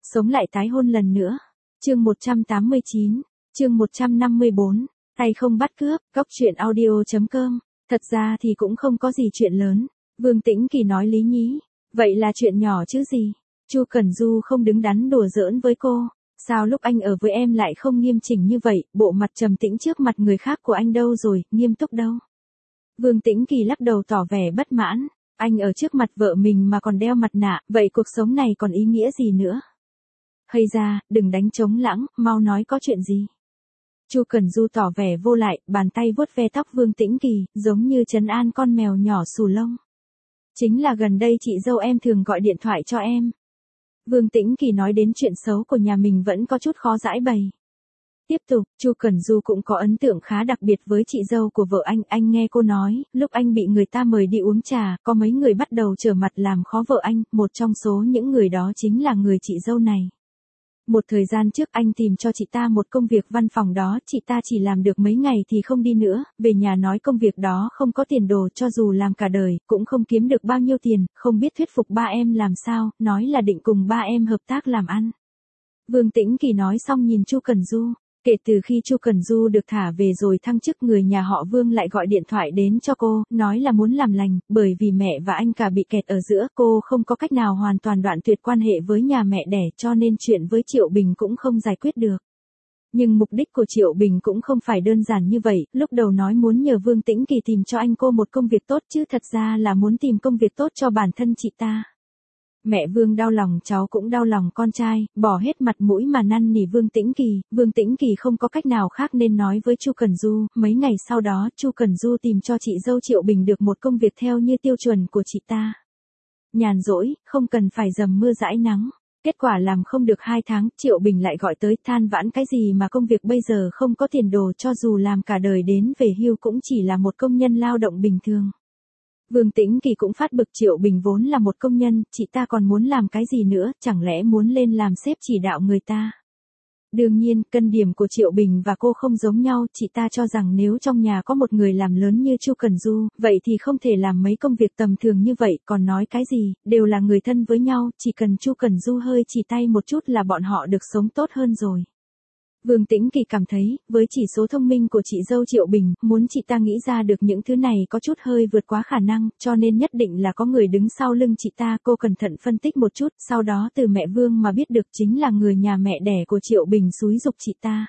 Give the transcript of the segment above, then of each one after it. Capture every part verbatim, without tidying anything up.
Sống lại tái hôn lần nữa. Chương một trăm tám mươi chín, chương một trăm năm mươi bốn, tay không bắt cướp, góc truyện audio chấm com. Thật ra thì cũng không có gì chuyện lớn. Vương Tĩnh Kỳ nói Lý Nhí, vậy là chuyện nhỏ chứ gì. Chu Cẩn Du không đứng đắn đùa giỡn với cô. Sao lúc anh ở với em lại không nghiêm chỉnh như vậy, bộ mặt trầm tĩnh trước mặt người khác của anh đâu rồi, nghiêm túc đâu. Vương Tĩnh Kỳ lắc đầu tỏ vẻ bất mãn. Anh ở trước mặt vợ mình mà còn đeo mặt nạ, vậy cuộc sống này còn ý nghĩa gì nữa? Hay ra, đừng đánh trống lãng, mau nói có chuyện gì. Chu Cẩn Du tỏ vẻ vô lại, bàn tay vuốt ve tóc Vương Tĩnh Kỳ, giống như trấn an con mèo nhỏ xù lông. Chính là gần đây chị dâu em thường gọi điện thoại cho em. Vương Tĩnh Kỳ nói đến chuyện xấu của nhà mình vẫn có chút khó giải bày. Tiếp tục, Chu Cẩn Du cũng có ấn tượng khá đặc biệt với chị dâu của vợ anh. Anh nghe cô nói, lúc anh bị người ta mời đi uống trà, có mấy người bắt đầu trở mặt làm khó vợ anh, một trong số những người đó chính là người chị dâu này. Một thời gian trước anh tìm cho chị ta một công việc văn phòng đó, chị ta chỉ làm được mấy ngày thì không đi nữa, về nhà nói công việc đó không có tiền đồ, cho dù làm cả đời, cũng không kiếm được bao nhiêu tiền, không biết thuyết phục ba em làm sao, nói là định cùng ba em hợp tác làm ăn. Vương Tĩnh Kỳ nói xong nhìn Chu Cẩn Du. Kể từ khi Chu Cẩn Du được thả về rồi thăng chức, người nhà họ Vương lại gọi điện thoại đến cho cô, nói là muốn làm lành, bởi vì mẹ và anh cả bị kẹt ở giữa, cô không có cách nào hoàn toàn đoạn tuyệt quan hệ với nhà mẹ đẻ, cho nên chuyện với Triệu Bình cũng không giải quyết được. Nhưng mục đích của Triệu Bình cũng không phải đơn giản như vậy, lúc đầu nói muốn nhờ Vương Tĩnh Kỳ tìm cho anh cô một công việc tốt chứ thật ra là muốn tìm công việc tốt cho bản thân chị ta. Mẹ Vương đau lòng cháu cũng đau lòng con trai, bỏ hết mặt mũi mà năn nỉ Vương Tĩnh Kỳ, Vương Tĩnh Kỳ không có cách nào khác nên nói với Chu Cẩn Du. Mấy ngày sau đó Chu Cẩn Du tìm cho chị dâu Triệu Bình được một công việc theo như tiêu chuẩn của chị ta. Nhàn rỗi, không cần phải dầm mưa dãi nắng. Kết quả làm không được hai tháng, Triệu Bình lại gọi tới than vãn cái gì mà công việc bây giờ không có tiền đồ, cho dù làm cả đời đến về hưu cũng chỉ là một công nhân lao động bình thường. Vương Tĩnh Kỳ cũng phát bực, Triệu Bình vốn là một công nhân, chị ta còn muốn làm cái gì nữa, chẳng lẽ muốn lên làm sếp chỉ đạo người ta. Đương nhiên, cân điểm của Triệu Bình và cô không giống nhau, chị ta cho rằng nếu trong nhà có một người làm lớn như Chu Cẩn Du, vậy thì không thể làm mấy công việc tầm thường như vậy, còn nói cái gì, đều là người thân với nhau, chỉ cần Chu Cẩn Du hơi chỉ tay một chút là bọn họ được sống tốt hơn rồi. Vương Tĩnh Kỳ cảm thấy, với chỉ số thông minh của chị dâu Triệu Bình, muốn chị ta nghĩ ra được những thứ này có chút hơi vượt quá khả năng, cho nên nhất định là có người đứng sau lưng chị ta. Cô cẩn thận phân tích một chút, sau đó từ mẹ Vương mà biết được chính là người nhà mẹ đẻ của Triệu Bình xúi giục chị ta.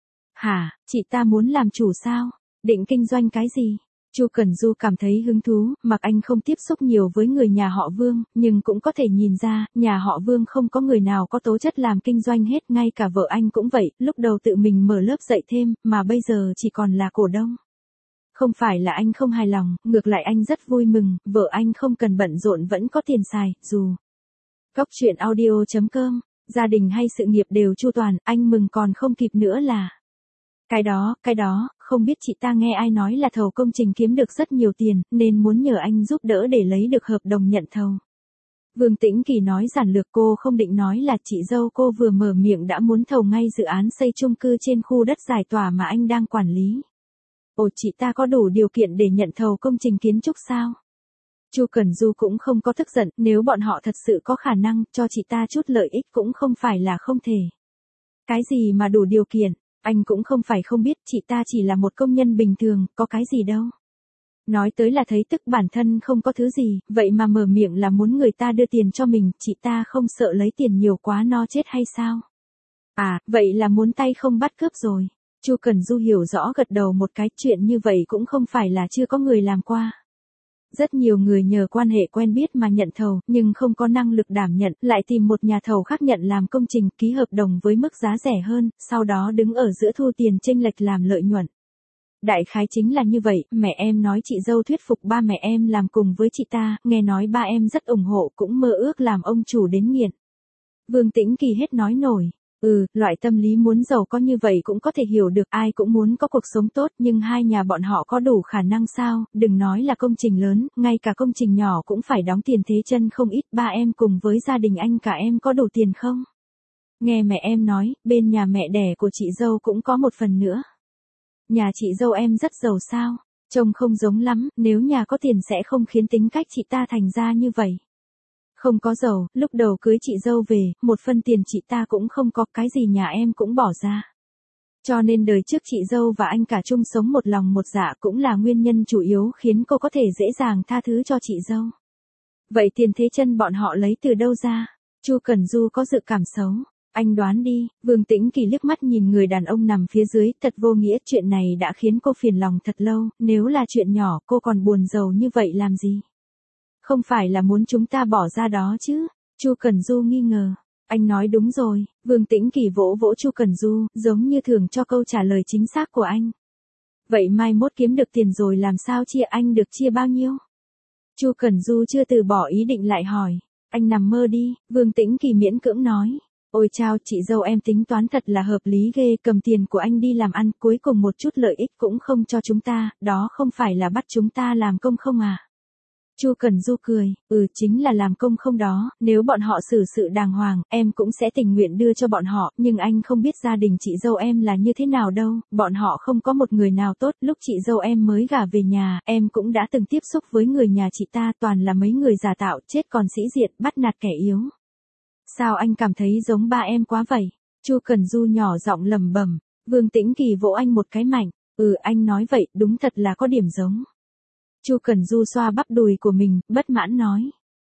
Hả, chị ta muốn làm chủ sao? Định kinh doanh cái gì? Chu Cẩn Du cảm thấy hứng thú, mặc anh không tiếp xúc nhiều với người nhà họ Vương, nhưng cũng có thể nhìn ra, nhà họ Vương không có người nào có tố chất làm kinh doanh hết, ngay cả vợ anh cũng vậy, lúc đầu tự mình mở lớp dạy thêm, mà bây giờ chỉ còn là cổ đông. Không phải là anh không hài lòng, ngược lại anh rất vui mừng, vợ anh không cần bận rộn vẫn có tiền xài, dù. Góc truyện audio chấm com, gia đình hay sự nghiệp đều chu toàn, anh mừng còn không kịp nữa là. Cái đó, cái đó, không biết chị ta nghe ai nói là thầu công trình kiếm được rất nhiều tiền, nên muốn nhờ anh giúp đỡ để lấy được hợp đồng nhận thầu. Vương Tĩnh Kỳ nói giản lược, cô không định nói là chị dâu cô vừa mở miệng đã muốn thầu ngay dự án xây chung cư trên khu đất giải tỏa mà anh đang quản lý. Ồ, chị ta có đủ điều kiện để nhận thầu công trình kiến trúc sao? Chu Cẩn Du cũng không có tức giận, nếu bọn họ thật sự có khả năng cho chị ta chút lợi ích cũng không phải là không thể. Cái gì mà đủ điều kiện? Anh cũng không phải không biết, chị ta chỉ là một công nhân bình thường, có cái gì đâu. Nói tới là thấy tức bản thân không có thứ gì, vậy mà mở miệng là muốn người ta đưa tiền cho mình, chị ta không sợ lấy tiền nhiều quá no chết hay sao? À, vậy là muốn tay không bắt cướp rồi. Chu Cẩn Du hiểu rõ gật đầu một cái, chuyện như vậy cũng không phải là chưa có người làm qua. Rất nhiều người nhờ quan hệ quen biết mà nhận thầu, nhưng không có năng lực đảm nhận, lại tìm một nhà thầu khác nhận làm công trình, ký hợp đồng với mức giá rẻ hơn, sau đó đứng ở giữa thu tiền chênh lệch làm lợi nhuận. Đại khái chính là như vậy, mẹ em nói chị dâu thuyết phục ba mẹ em làm cùng với chị ta, nghe nói ba em rất ủng hộ, cũng mơ ước làm ông chủ đến nghiện. Vương Tĩnh Kỳ hết nói nổi. Ừ, loại tâm lý muốn giàu có như vậy cũng có thể hiểu được, ai cũng muốn có cuộc sống tốt, nhưng hai nhà bọn họ có đủ khả năng sao, đừng nói là công trình lớn, ngay cả công trình nhỏ cũng phải đóng tiền thế chân không ít, ba em cùng với gia đình anh cả em có đủ tiền không? Nghe mẹ em nói, bên nhà mẹ đẻ của chị dâu cũng có một phần nữa. Nhà chị dâu em rất giàu sao? Trông không giống lắm, nếu nhà có tiền sẽ không khiến tính cách chị ta thành ra như vậy. Không có giàu, lúc đầu cưới chị dâu về, một phân tiền chị ta cũng không có, cái gì nhà em cũng bỏ ra. Cho nên đời trước chị dâu và anh cả chung sống một lòng một dạ cũng là nguyên nhân chủ yếu khiến cô có thể dễ dàng tha thứ cho chị dâu. Vậy tiền thế chân bọn họ lấy từ đâu ra? Chu Cẩn Du có dự cảm xấu. Anh đoán đi. Vương Tĩnh Kỳ liếc mắt nhìn người đàn ông nằm phía dưới, thật vô nghĩa, chuyện này đã khiến cô phiền lòng thật lâu, nếu là chuyện nhỏ cô còn buồn rầu như vậy làm gì? Không phải là muốn chúng ta bỏ ra đó chứ? Chu Cẩn Du nghi ngờ. Anh nói đúng rồi. Vương Tĩnh Kỳ vỗ vỗ Chu Cẩn Du, giống như thường cho câu trả lời chính xác của anh. Vậy mai mốt kiếm được tiền rồi làm sao chia, anh được chia bao nhiêu? Chu Cẩn Du chưa từ bỏ ý định lại hỏi. Anh nằm mơ đi. Vương Tĩnh Kỳ miễn cưỡng nói. Ôi chao, chị dâu em tính toán thật là hợp lý ghê, cầm tiền của anh đi làm ăn, cuối cùng một chút lợi ích cũng không cho chúng ta, đó không phải là bắt chúng ta làm công không à? Chu Cẩn Du cười, ừ chính là làm công không đó, nếu bọn họ xử sự đàng hoàng, em cũng sẽ tình nguyện đưa cho bọn họ, nhưng anh không biết gia đình chị dâu em là như thế nào đâu, bọn họ không có một người nào tốt, lúc chị dâu em mới gả về nhà, em cũng đã từng tiếp xúc với người nhà chị ta, toàn là mấy người giả tạo, chết còn sĩ diện, bắt nạt kẻ yếu. Sao anh cảm thấy giống ba em quá vậy? Chu Cẩn Du nhỏ giọng lẩm bẩm. Vương Tĩnh Kỳ vỗ anh một cái mạnh, ừ anh nói vậy, đúng thật là có điểm giống. Chu Cẩn Du xoa bắp đùi của mình, bất mãn nói.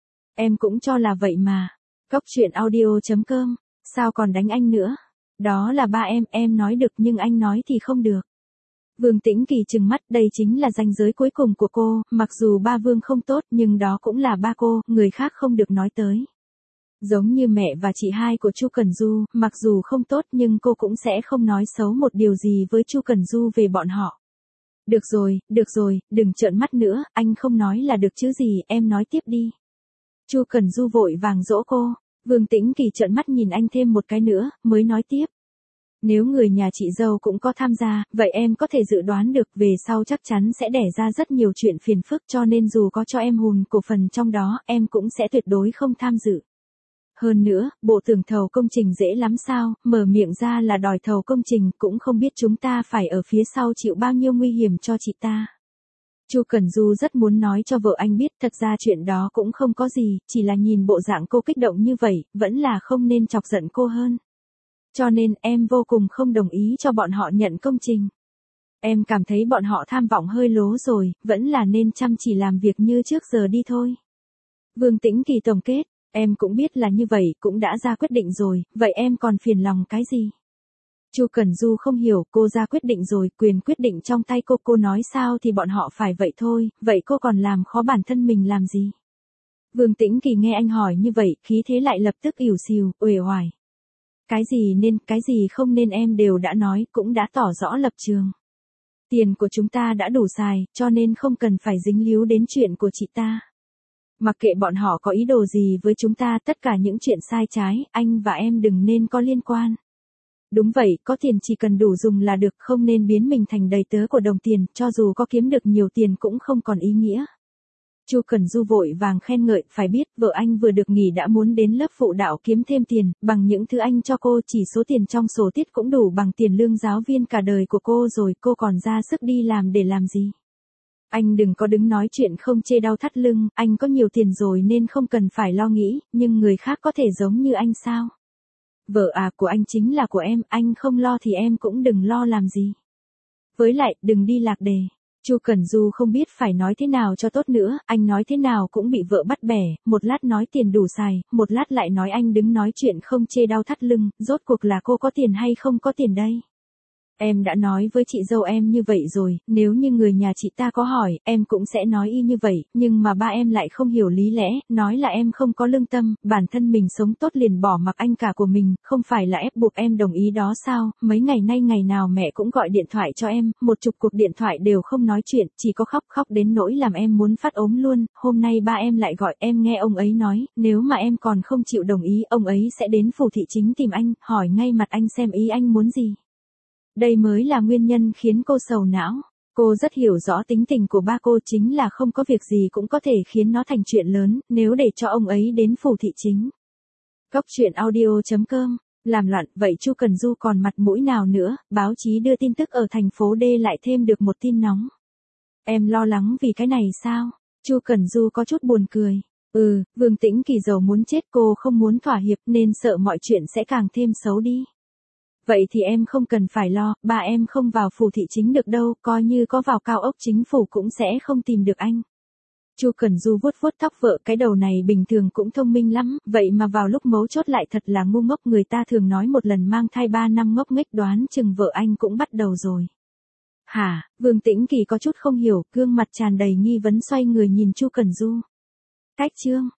Em cũng cho là vậy mà. Cóc truyện audio chấm com, sao còn đánh anh nữa? Đó là ba em, em nói được nhưng anh nói thì không được. Vương Tĩnh Kỳ trừng mắt, đây chính là ranh giới cuối cùng của cô, mặc dù ba Vương không tốt nhưng đó cũng là ba cô, người khác không được nói tới. Giống như mẹ và chị hai của Chu Cẩn Du, mặc dù không tốt nhưng cô cũng sẽ không nói xấu một điều gì với Chu Cẩn Du về bọn họ. Được rồi, được rồi, đừng trợn mắt nữa, anh không nói là được chứ gì, em nói tiếp đi. Chu Cẩn Du vội vàng dỗ cô, Vương Tĩnh Kỳ trợn mắt nhìn anh thêm một cái nữa, mới nói tiếp. Nếu người nhà chị dâu cũng có tham gia, vậy em có thể dự đoán được về sau chắc chắn sẽ đẻ ra rất nhiều chuyện phiền phức, cho nên dù có cho em hùn cổ phần trong đó, em cũng sẽ tuyệt đối không tham dự. Hơn nữa, bộ tưởng thầu công trình dễ lắm sao, mở miệng ra là đòi thầu công trình, cũng không biết chúng ta phải ở phía sau chịu bao nhiêu nguy hiểm cho chị ta. Chu Cẩn Du rất muốn nói cho vợ anh biết, thật ra chuyện đó cũng không có gì, chỉ là nhìn bộ dạng cô kích động như vậy, vẫn là không nên chọc giận cô hơn. Cho nên em vô cùng không đồng ý cho bọn họ nhận công trình. Em cảm thấy bọn họ tham vọng hơi lố rồi, vẫn là nên chăm chỉ làm việc như trước giờ đi thôi. Vương Tĩnh Kỳ tổng kết. Em cũng biết là như vậy, cũng đã ra quyết định rồi, vậy em còn phiền lòng cái gì? Chu Cẩn Du không hiểu, cô ra quyết định rồi, quyền quyết định trong tay cô, cô nói sao thì bọn họ phải vậy thôi, vậy cô còn làm khó bản thân mình làm gì? Vương Tĩnh Kỳ nghe anh hỏi như vậy, khí thế lại lập tức ỉu xìu, uể oải. Cái gì nên, cái gì không nên em đều đã nói, cũng đã tỏ rõ lập trường. Tiền của chúng ta đã đủ xài, cho nên không cần phải dính líu đến chuyện của chị ta. Mặc kệ bọn họ có ý đồ gì với chúng ta, tất cả những chuyện sai trái, anh và em đừng nên có liên quan. Đúng vậy, có tiền chỉ cần đủ dùng là được, không nên biến mình thành đầy tớ của đồng tiền, cho dù có kiếm được nhiều tiền cũng không còn ý nghĩa. Chu Cẩn Du vội vàng khen ngợi, phải biết, vợ anh vừa được nghỉ đã muốn đến lớp phụ đạo kiếm thêm tiền, bằng những thứ anh cho cô, chỉ số tiền trong sổ tiết cũng đủ bằng tiền lương giáo viên cả đời của cô rồi, cô còn ra sức đi làm để làm gì? Anh đừng có đứng nói chuyện không chê đau thắt lưng, anh có nhiều tiền rồi nên không cần phải lo nghĩ, nhưng người khác có thể giống như anh sao? Vợ à, của anh chính là của em, anh không lo thì em cũng đừng lo làm gì. Với lại, đừng đi lạc đề. Chu Cẩn Du không biết phải nói thế nào cho tốt nữa, anh nói thế nào cũng bị vợ bắt bẻ, một lát nói tiền đủ xài, một lát lại nói anh đứng nói chuyện không chê đau thắt lưng, rốt cuộc là cô có tiền hay không có tiền đây? Em đã nói với chị dâu em như vậy rồi, nếu như người nhà chị ta có hỏi, em cũng sẽ nói y như vậy, nhưng mà ba em lại không hiểu lý lẽ, nói là em không có lương tâm, bản thân mình sống tốt liền bỏ mặc anh cả của mình, không phải là ép buộc em đồng ý đó sao, mấy ngày nay ngày nào mẹ cũng gọi điện thoại cho em, một chục cuộc điện thoại đều không nói chuyện, chỉ có khóc khóc đến nỗi làm em muốn phát ốm luôn, hôm nay ba em lại gọi, em nghe ông ấy nói, nếu mà em còn không chịu đồng ý, ông ấy sẽ đến phủ thị chính tìm anh, hỏi ngay mặt anh xem ý anh muốn gì. Đây mới là nguyên nhân khiến cô sầu não. Cô rất hiểu rõ tính tình của ba cô, chính là không có việc gì cũng có thể khiến nó thành chuyện lớn, nếu để cho ông ấy đến phủ thị chính. Cóc truyện audio chấm com, làm loạn, vậy Chu Cẩn Du còn mặt mũi nào nữa, báo chí đưa tin tức ở thành phố D lại thêm được một tin nóng. Em lo lắng vì cái này sao? Chu Cẩn Du có chút buồn cười. Ừ, Vương Tĩnh Kỳ giàu muốn chết, cô không muốn thỏa hiệp nên sợ mọi chuyện sẽ càng thêm xấu đi. Vậy thì em không cần phải lo, ba em không vào phủ thị chính được đâu, coi như có vào cao ốc chính phủ cũng sẽ không tìm được anh. Chu Cẩn Du vuốt vuốt tóc vợ, cái đầu này bình thường cũng thông minh lắm, vậy mà vào lúc mấu chốt lại thật là ngu ngốc. Người ta thường nói một lần mang thai ba năm ngốc nghếch, đoán chừng vợ anh cũng bắt đầu rồi. Hả? Vương Tĩnh Kỳ có chút không hiểu, gương mặt tràn đầy nghi vấn xoay người nhìn Chu Cẩn Du. Cách chương